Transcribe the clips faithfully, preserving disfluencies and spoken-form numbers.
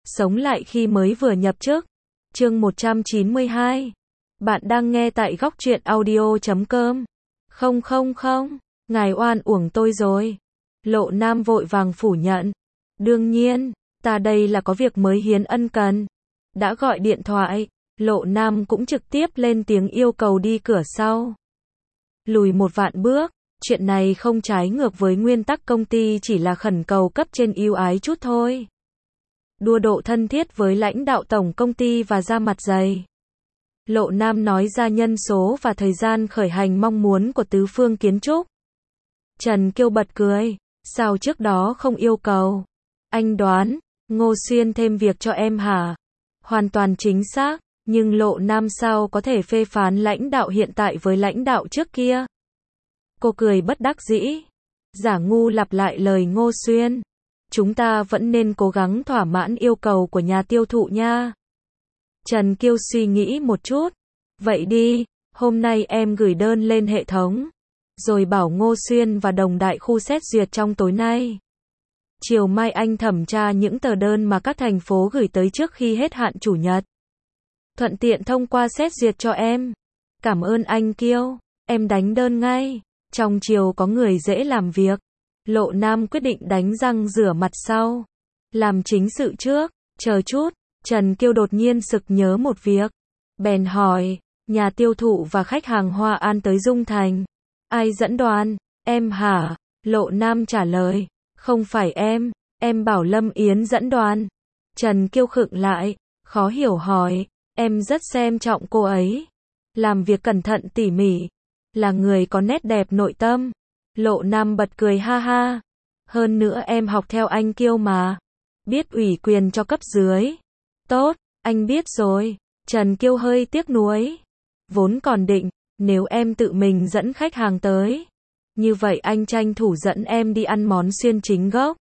Sống lại khi mới vừa nhập chức. Chương một trăm chín mươi hai. Bạn đang nghe tại góc truyện audio chấm com. Không không không, ngài oan uổng tôi rồi. Lộ Nam vội vàng phủ nhận. Đương nhiên, ta đây là có việc mới hiến ân cần. Đã gọi điện thoại, Lộ Nam cũng trực tiếp lên tiếng yêu cầu đi cửa sau. Lùi một vạn bước, chuyện này không trái ngược với nguyên tắc công ty, chỉ là khẩn cầu cấp trên ưu ái chút thôi. Đua độ thân thiết với lãnh đạo tổng công ty và ra mặt dày. Lộ Nam nói ra nhân số và thời gian khởi hành mong muốn của Tứ Phương Kiến Trúc. Trần Kiêu bật cười, sao trước đó không yêu cầu? Anh đoán, Ngô Xuyên thêm việc cho em hả? Hoàn toàn chính xác, nhưng Lộ Nam sao có thể phê phán lãnh đạo hiện tại với lãnh đạo trước kia? Cô cười bất đắc dĩ. Giả ngu lặp lại lời Ngô Xuyên. Chúng ta vẫn nên cố gắng thỏa mãn yêu cầu của nhà tiêu thụ nha. Trần Kiêu suy nghĩ một chút. Vậy đi, hôm nay em gửi đơn lên hệ thống. Rồi bảo Ngô Xuyên và đồng đại khu xét duyệt trong tối nay. Chiều mai anh thẩm tra những tờ đơn mà các thành phố gửi tới trước khi hết hạn chủ nhật. Thuận tiện thông qua xét duyệt cho em. Cảm ơn anh Kiêu, em đánh đơn ngay. Trong chiều có người dễ làm việc. Lộ Nam quyết định đánh răng rửa mặt sau. Làm chính sự trước, chờ chút. Trần Kiêu đột nhiên sực nhớ một việc. Bèn hỏi, nhà tiêu thụ và khách hàng Hoa An tới Dung Thành. Ai dẫn đoàn? Em hả? Lộ Nam trả lời, không phải em, em bảo Lâm Yến dẫn đoàn. Trần Kiêu khựng lại, khó hiểu hỏi, em rất xem trọng cô ấy. Làm việc cẩn thận tỉ mỉ, là người có nét đẹp nội tâm. Lộ Nam bật cười ha ha. Hơn nữa em học theo anh Kiêu mà. Biết ủy quyền cho cấp dưới. Tốt, anh biết rồi. Trần Kiêu hơi tiếc nuối. Vốn còn định, nếu em tự mình dẫn khách hàng tới, như vậy anh tranh thủ dẫn em đi ăn món xuyên chính gốc.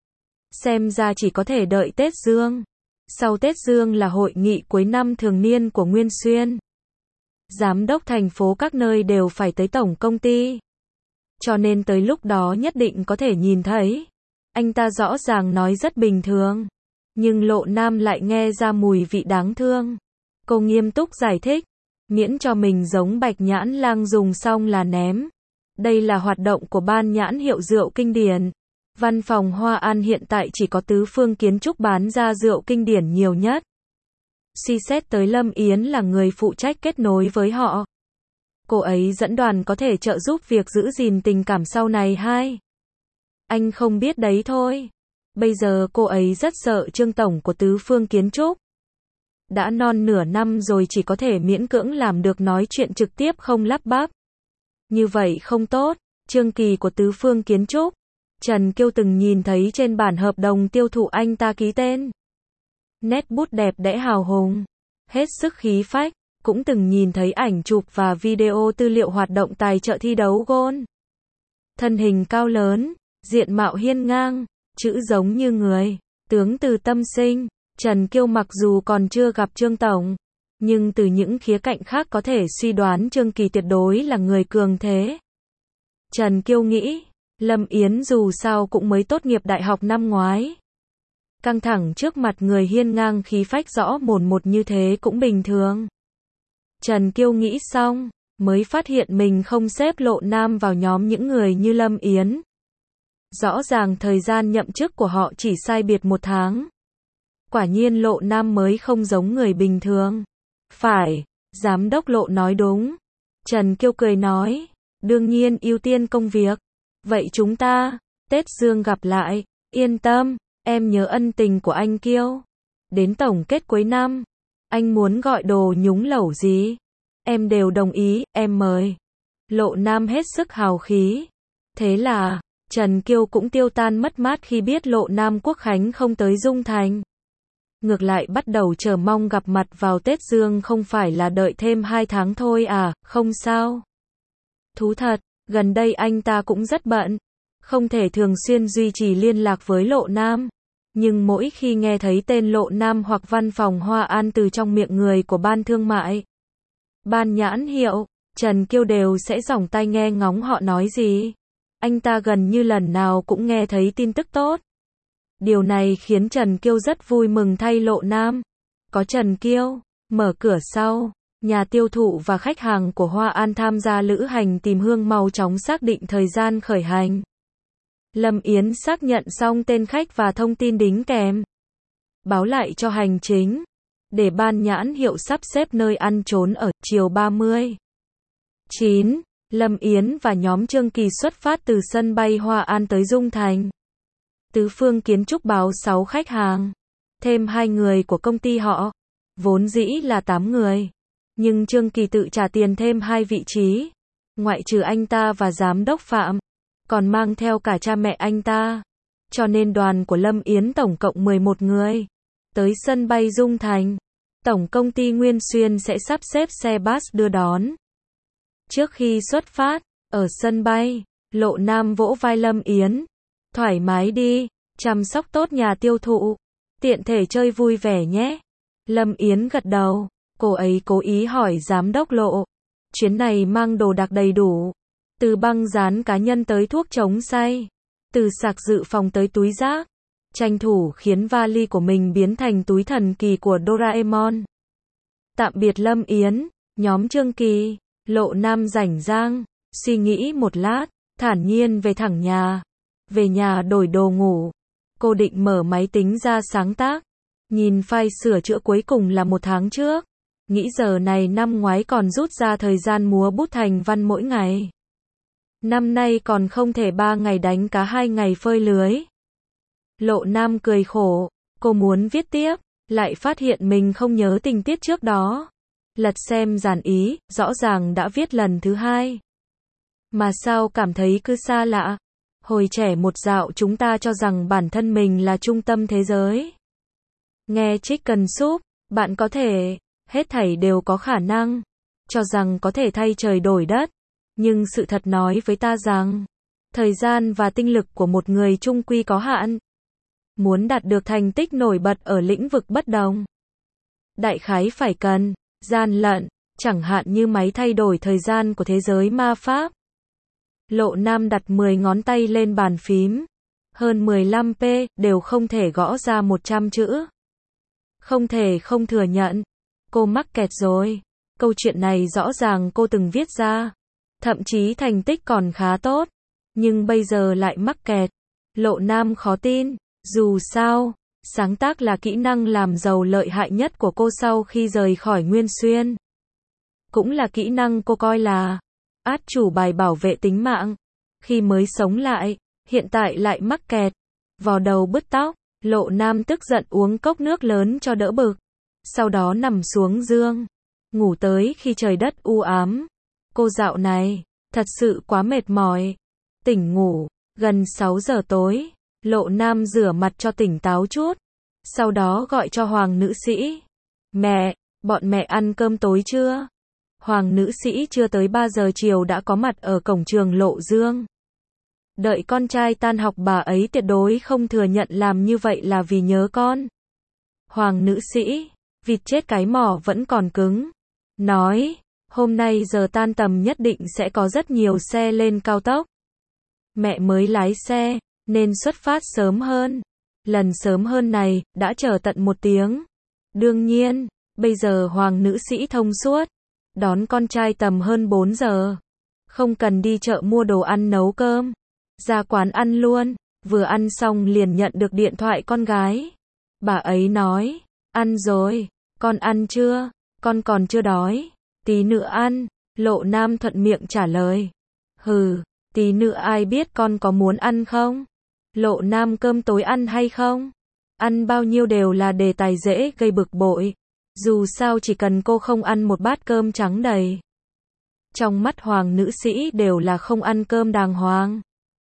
Xem ra chỉ có thể đợi Tết Dương. Sau Tết Dương là hội nghị cuối năm thường niên của Nguyên Xuyên. Giám đốc thành phố các nơi đều phải tới tổng công ty. Cho nên tới lúc đó nhất định có thể nhìn thấy. Anh ta rõ ràng nói rất bình thường. Nhưng Lộ Nam lại nghe ra mùi vị đáng thương. Cô nghiêm túc giải thích. Miễn cho mình giống Bạch Nhãn Lang dùng xong là ném. Đây là hoạt động của ban nhãn hiệu rượu kinh điển. Văn phòng Hoa An hiện tại chỉ có Tứ Phương Kiến Trúc bán ra rượu kinh điển nhiều nhất. Suy xét tới Lâm Yến là người phụ trách kết nối với họ. Cô ấy dẫn đoàn có thể trợ giúp việc giữ gìn tình cảm sau này hay? Anh không biết đấy thôi. Bây giờ cô ấy rất sợ Trương tổng của Tứ Phương Kiến Trúc. Đã non nửa năm rồi chỉ có thể miễn cưỡng làm được nói chuyện trực tiếp không lắp bắp. Như vậy không tốt. Trương Kỳ của Tứ Phương Kiến Trúc. Trần Kiêu từng nhìn thấy trên bản hợp đồng tiêu thụ anh ta ký tên. Nét bút đẹp đẽ hào hùng. Hết sức khí phách. Cũng từng nhìn thấy ảnh chụp và video tư liệu hoạt động tài trợ thi đấu gôn. Thân hình cao lớn, diện mạo hiên ngang, chữ giống như người, tướng từ tâm sinh. Trần Kiêu mặc dù còn chưa gặp Trương tổng, nhưng từ những khía cạnh khác có thể suy đoán Trương Kỳ tuyệt đối là người cường thế. Trần Kiêu nghĩ, Lâm Yến dù sao cũng mới tốt nghiệp đại học năm ngoái. Căng thẳng trước mặt người hiên ngang khí phách rõ mồn một như thế cũng bình thường. Trần Kiêu nghĩ xong, mới phát hiện mình không xếp Lộ Nam vào nhóm những người như Lâm Yến. Rõ ràng thời gian nhậm chức của họ chỉ sai biệt một tháng. Quả nhiên Lộ Nam mới không giống người bình thường. Phải, giám đốc Lộ nói đúng. Trần Kiêu cười nói, đương nhiên ưu tiên công việc. Vậy chúng ta, Tết Dương gặp lại, yên tâm, em nhớ ân tình của anh Kiêu. Đến tổng kết cuối năm, anh muốn gọi đồ nhúng lẩu gì, em đều đồng ý, em mời. Lộ Nam hết sức hào khí. Thế là, Trần Kiêu cũng tiêu tan mất mát khi biết Lộ Nam Quốc Khánh không tới Dung Thành. Ngược lại bắt đầu chờ mong gặp mặt vào Tết Dương, không phải là đợi thêm hai tháng thôi à, không sao. Thú thật, gần đây anh ta cũng rất bận, không thể thường xuyên duy trì liên lạc với Lộ Nam. Nhưng mỗi khi nghe thấy tên Lộ Nam hoặc văn phòng Hoa An từ trong miệng người của ban thương mại, ban nhãn hiệu, Trần Kiêu đều sẽ dòng tai nghe ngóng họ nói gì. Anh ta gần như lần nào cũng nghe thấy tin tức tốt. Điều này khiến Trần Kiêu rất vui mừng thay Lộ Nam. Có Trần Kiêu mở cửa sau, nhà tiêu thụ và khách hàng của Hoa An tham gia lữ hành tìm hương mau chóng xác định thời gian khởi hành. Lâm Yến xác nhận xong tên khách và thông tin đính kèm. Báo lại cho hành chính, để ban nhãn hiệu sắp xếp nơi ăn trốn ở. Chiều ba mươi chín, Lâm Yến và nhóm Trương Kỳ xuất phát từ sân bay Hoa An tới Dung Thành. Tứ Phương Kiến Trúc báo sáu khách hàng, thêm hai người của công ty họ, vốn dĩ là tám người. Nhưng Trương Kỳ tự trả tiền thêm hai vị trí, ngoại trừ anh ta và giám đốc Phạm, còn mang theo cả cha mẹ anh ta. Cho nên đoàn của Lâm Yến tổng cộng mười một người. Tới sân bay Dung Thành, tổng công ty Nguyên Xuyên sẽ sắp xếp xe bus đưa đón. Trước khi xuất phát, ở sân bay, Lộ Nam vỗ vai Lâm Yến. Thoải mái đi, chăm sóc tốt nhà tiêu thụ, tiện thể chơi vui vẻ nhé. Lâm Yến gật đầu, cô ấy cố ý hỏi giám đốc Lộ. Chuyến này mang đồ đạc đầy đủ, từ băng dán cá nhân tới thuốc chống say, từ sạc dự phòng tới túi rác. Tranh thủ khiến vali của mình biến thành túi thần kỳ của Doraemon. Tạm biệt Lâm Yến, nhóm Trương Kỳ, Lộ Nam rảnh rang, suy nghĩ một lát, thản nhiên về thẳng nhà. Về nhà đổi đồ ngủ, cô định mở máy tính ra sáng tác. Nhìn file sửa chữa cuối cùng là một tháng trước. Nghĩ giờ này năm ngoái còn rút ra thời gian múa bút thành văn mỗi ngày. Năm nay còn không thể ba ngày đánh cá hai ngày phơi lưới. Lộ Nam cười khổ, cô muốn viết tiếp, lại phát hiện mình không nhớ tình tiết trước đó. Lật xem dàn ý, rõ ràng đã viết lần thứ hai. Mà sao cảm thấy cứ xa lạ. Hồi trẻ một dạo chúng ta cho rằng bản thân mình là trung tâm thế giới. Nghe Chicken Soup, bạn có thể, hết thảy đều có khả năng, cho rằng có thể thay trời đổi đất. Nhưng sự thật nói với ta rằng, thời gian và tinh lực của một người chung quy có hạn. Muốn đạt được thành tích nổi bật ở lĩnh vực bất đồng, đại khái phải cần gian lận, chẳng hạn như máy thay đổi thời gian của thế giới ma pháp. Lộ Nam đặt mười ngón tay lên bàn phím, hơn mười lăm pê, đều không thể gõ ra một trăm chữ. Không thể không thừa nhận, cô mắc kẹt rồi. Câu chuyện này rõ ràng cô từng viết ra, thậm chí thành tích còn khá tốt, nhưng bây giờ lại mắc kẹt. Lộ Nam khó tin, dù sao, sáng tác là kỹ năng làm giàu lợi hại nhất của cô sau khi rời khỏi Nguyên Xuyên. Cũng là kỹ năng cô coi là át chủ bài bảo vệ tính mạng. Khi mới sống lại, hiện tại lại mắc kẹt, vò đầu bứt tóc. Lộ Nam tức giận uống cốc nước lớn cho đỡ bực, sau đó nằm xuống giường, ngủ tới khi trời đất u ám. Cô dạo này, thật sự quá mệt mỏi. Tỉnh ngủ, gần sáu giờ tối, Lộ Nam rửa mặt cho tỉnh táo chút, sau đó gọi cho Hoàng nữ sĩ. Mẹ, bọn mẹ ăn cơm tối chưa? Hoàng nữ sĩ chưa tới ba giờ chiều đã có mặt ở cổng trường Lộ Dương. Đợi con trai tan học bà ấy tuyệt đối không thừa nhận làm như vậy là vì nhớ con. Hoàng nữ sĩ, vịt chết cái mỏ vẫn còn cứng. Nói, hôm nay giờ tan tầm nhất định sẽ có rất nhiều xe lên cao tốc. Mẹ mới lái xe, nên xuất phát sớm hơn. Lần sớm hơn này, đã chờ tận một tiếng. Đương nhiên, bây giờ Hoàng nữ sĩ thông suốt. Đón con trai tầm hơn bốn giờ. Không cần đi chợ mua đồ ăn nấu cơm. Ra quán ăn luôn, vừa ăn xong liền nhận được điện thoại con gái. Bà ấy nói, ăn rồi, con ăn chưa? Con còn chưa đói, tí nữa ăn. Lộ Nam thuận miệng trả lời. Hừ, tí nữa ai biết con có muốn ăn không? Lộ Nam cơm tối ăn hay không? Ăn bao nhiêu đều là đề tài dễ gây bực bội. Dù sao chỉ cần cô không ăn một bát cơm trắng đầy. Trong mắt Hoàng nữ sĩ đều là không ăn cơm đàng hoàng.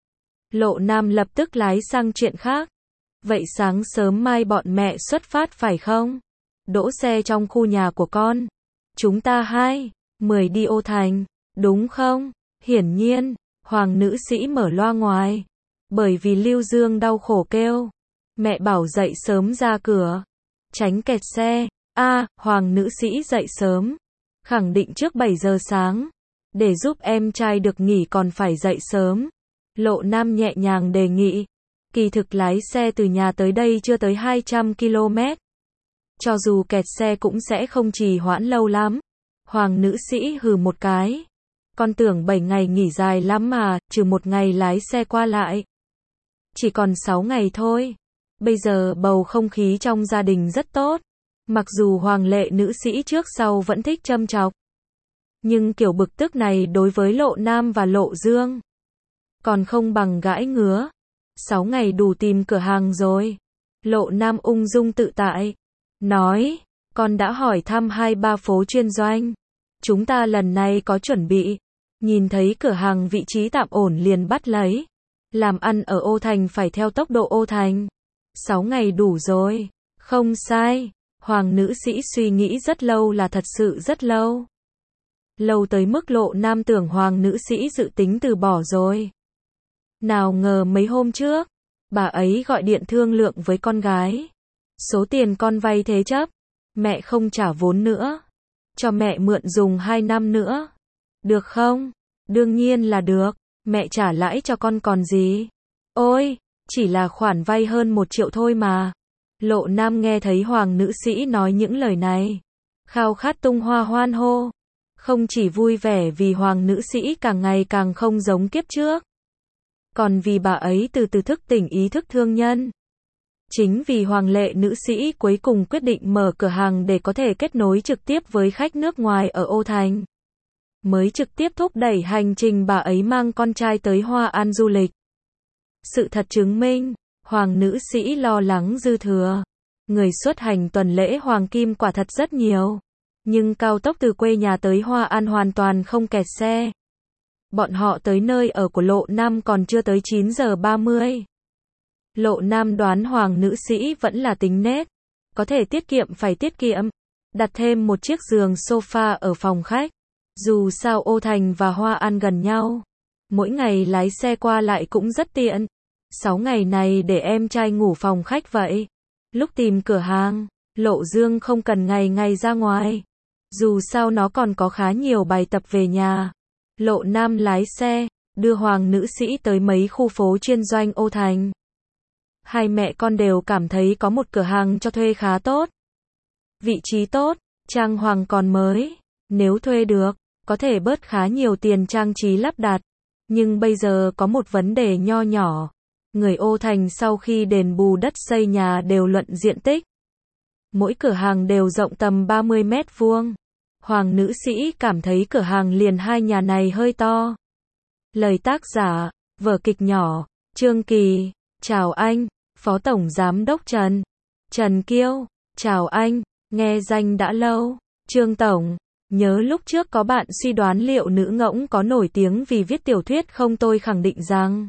Lộ Nam lập tức lái sang chuyện khác. Vậy sáng sớm mai bọn mẹ xuất phát phải không? Đỗ xe trong khu nhà của con. Chúng ta hai, mười đi Ô Thành, đúng không? Hiển nhiên, Hoàng nữ sĩ mở loa ngoài. Bởi vì Lưu Dương đau khổ kêu. Mẹ bảo dậy sớm ra cửa. Tránh kẹt xe. A, à, Hoàng nữ sĩ dậy sớm. Khẳng định trước bảy giờ sáng. Để giúp em trai được nghỉ còn phải dậy sớm. Lộ Nam nhẹ nhàng đề nghị. Kỳ thực lái xe từ nhà tới đây chưa tới hai trăm ki lô mét. Cho dù kẹt xe cũng sẽ không trì hoãn lâu lắm. Hoàng nữ sĩ hừ một cái. Con tưởng bảy ngày nghỉ dài lắm mà, trừ một ngày lái xe qua lại. Chỉ còn sáu ngày thôi. Bây giờ bầu không khí trong gia đình rất tốt. Mặc dù hoàng lệ nữ sĩ trước sau vẫn thích châm chọc. Nhưng kiểu bực tức này đối với Lộ Nam và Lộ Dương còn không bằng gãi ngứa. Sáu ngày đủ tìm cửa hàng rồi. Lộ Nam ung dung tự tại. Nói, con đã hỏi thăm hai ba phố chuyên doanh. Chúng ta lần này có chuẩn bị. Nhìn thấy cửa hàng vị trí tạm ổn liền bắt lấy. Làm ăn ở Ô Thành phải theo tốc độ Ô Thành. Sáu ngày đủ rồi. Không sai. Hoàng nữ sĩ suy nghĩ rất lâu là thật sự rất lâu. Lâu tới mức Lộ Nam tưởng hoàng nữ sĩ dự tính từ bỏ rồi. Nào ngờ mấy hôm trước, bà ấy gọi điện thương lượng với con gái. Số tiền con vay thế chấp, mẹ không trả vốn nữa. Cho mẹ mượn dùng hai năm nữa. Được không? Đương nhiên là được, mẹ trả lãi cho con còn gì. Ôi, chỉ là khoản vay hơn một triệu thôi mà. Lộ Nam nghe thấy hoàng nữ sĩ nói những lời này. Khao khát tung hoa hoan hô. Không chỉ vui vẻ vì hoàng nữ sĩ càng ngày càng không giống kiếp trước. Còn vì bà ấy từ từ thức tỉnh ý thức thương nhân. Chính vì hoàng lệ nữ sĩ cuối cùng quyết định mở cửa hàng để có thể kết nối trực tiếp với khách nước ngoài ở Ô Thành. Mới trực tiếp thúc đẩy hành trình bà ấy mang con trai tới Hoa An du lịch. Sự thật chứng minh, hoàng nữ sĩ lo lắng dư thừa. Người xuất hành tuần lễ Hoàng Kim quả thật rất nhiều. Nhưng cao tốc từ quê nhà tới Hoa An hoàn toàn không kẹt xe. Bọn họ tới nơi ở của Lộ Nam còn chưa tới chín giờ ba mươi. Lộ Nam đoán hoàng nữ sĩ vẫn là tính nết. Có thể tiết kiệm phải tiết kiệm. Đặt thêm một chiếc giường sofa ở phòng khách. Dù sao Ô Thành và Hoa An gần nhau. Mỗi ngày lái xe qua lại cũng rất tiện. Sáu ngày này để em trai ngủ phòng khách vậy. Lúc tìm cửa hàng, Lộ Dương không cần ngày ngày ra ngoài. Dù sao nó còn có khá nhiều bài tập về nhà. Lộ Nam lái xe, đưa hoàng nữ sĩ tới mấy khu phố chuyên doanh Ô Thành. Hai mẹ con đều cảm thấy có một cửa hàng cho thuê khá tốt. Vị trí tốt, trang hoàng còn mới. Nếu thuê được, có thể bớt khá nhiều tiền trang trí lắp đặt. Nhưng bây giờ có một vấn đề nho nhỏ. Người Ô Thành sau khi đền bù đất xây nhà đều luận diện tích. Mỗi cửa hàng đều rộng tầm ba mươi mét vuông. Hoàng nữ sĩ cảm thấy cửa hàng liền hai nhà này hơi to. Lời tác giả, vở kịch nhỏ, Trương Kỳ, chào anh, Phó Tổng Giám đốc Trần. Trần Kiêu, chào anh, nghe danh đã lâu. Trương Tổng, nhớ lúc trước có bạn suy đoán liệu nữ ngỗng có nổi tiếng vì viết tiểu thuyết không, tôi khẳng định rằng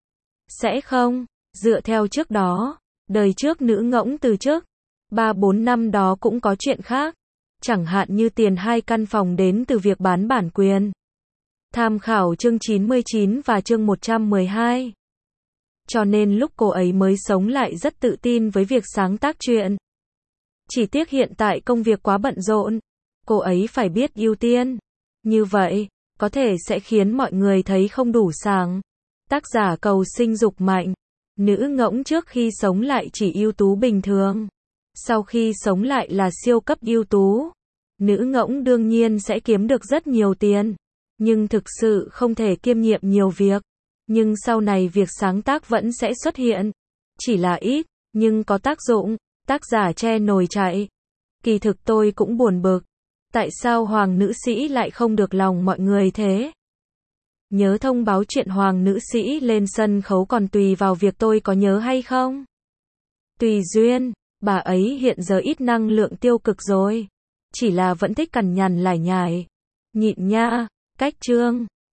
sẽ không. Dựa theo trước đó, đời trước nữ ngỗng từ trước ba bốn năm đó cũng có chuyện khác. Chẳng hạn như tiền hai căn phòng đến từ việc bán bản quyền. Tham khảo chương chín mươi chín và chương một trăm mười hai. Cho nên lúc cô ấy mới sống lại rất tự tin với việc sáng tác truyện. Chỉ tiếc hiện tại công việc quá bận rộn. Cô ấy phải biết ưu tiên. Như vậy, có thể sẽ khiến mọi người thấy không đủ sáng. Tác giả cầu sinh dục mạnh. Nữ ngỗng trước khi sống lại chỉ ưu tú bình thường. Sau khi sống lại là siêu cấp ưu tú. Nữ ngỗng đương nhiên sẽ kiếm được rất nhiều tiền. Nhưng thực sự không thể kiêm nhiệm nhiều việc. Nhưng sau này việc sáng tác vẫn sẽ xuất hiện. Chỉ là ít, nhưng có tác dụng. Tác giả che nồi chạy. Kỳ thực tôi cũng buồn bực. Tại sao hoàng nữ sĩ lại không được lòng mọi người thế? Nhớ thông báo chuyện hoàng nữ sĩ lên sân khấu còn tùy vào việc tôi có nhớ hay không? Tùy duyên, bà ấy hiện giờ ít năng lượng tiêu cực rồi. Chỉ là vẫn thích cằn nhằn lải nhải. Nhịn nha, cách chương.